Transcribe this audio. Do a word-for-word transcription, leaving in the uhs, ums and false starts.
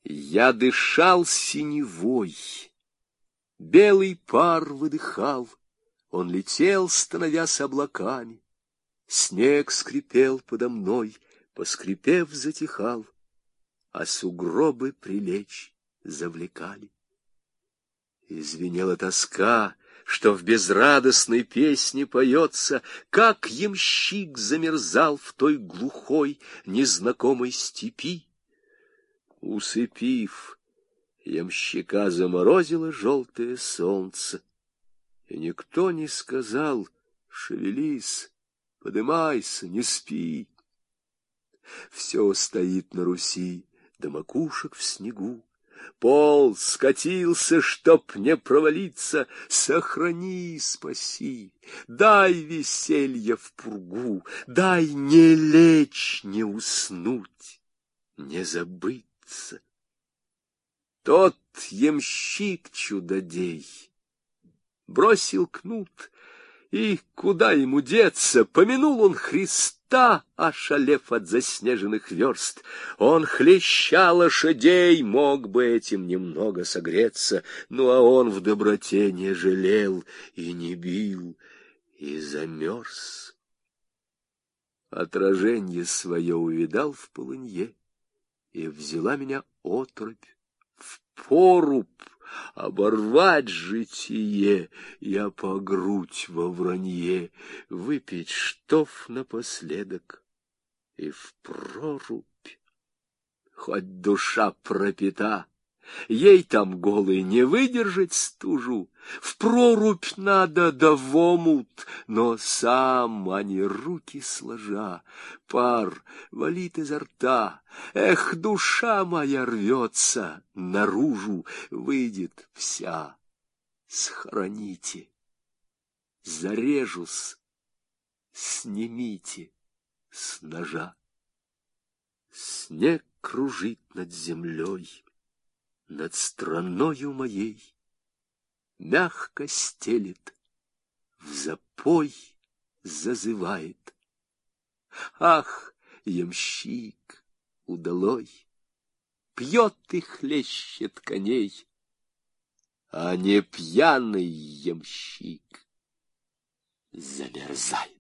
Я дышал синевой, белый пар выдыхал, он летел, становясь облаками. Снег скрипел подо мной, поскрипев, затихал, а сугробы прилечь завлекали. И звенела тоска, что в безрадостной песне поется, как ямщик замерзал в той глухой, незнакомой степи. Усыпив, ямщика заморозило желтое солнце, и никто не сказал: шевелись, подымайся, не спи. Все стоит на Руси, до макушек в снегу. Пол скатился, чтоб не провалиться. Сохрани, спаси, дай веселье в пургу, дай не лечь, не уснуть, не забыться. Тот ямщик чудодей бросил кнут, и куда ему деться? Помянул он Христа, ошалев от заснеженных верст. Он, хлеща лошадей, мог бы этим немного согреться, ну а он в доброте не жалел и не бил, и замерз. Отраженье свое увидал в полынье, и взяла меня оторопь в поруб. Оборвать житие, я по грудь во вранье, выпить штоф напоследок и в прорубь. Хоть душа пропита, ей там голой не выдержать стужу. В прорубь надо да в омут, но сам, а не руки сложа, пар валит изо рта. Эх, душа моя рвется наружу, выйдет вся. Схороните, зарежусь, снимите с ножа. Снег кружит над землей, над страною моей, мягко стелет, в запой зазывает. Ах, ямщик удалой, пьет и хлещет коней, а не пьяный ямщик замерзает.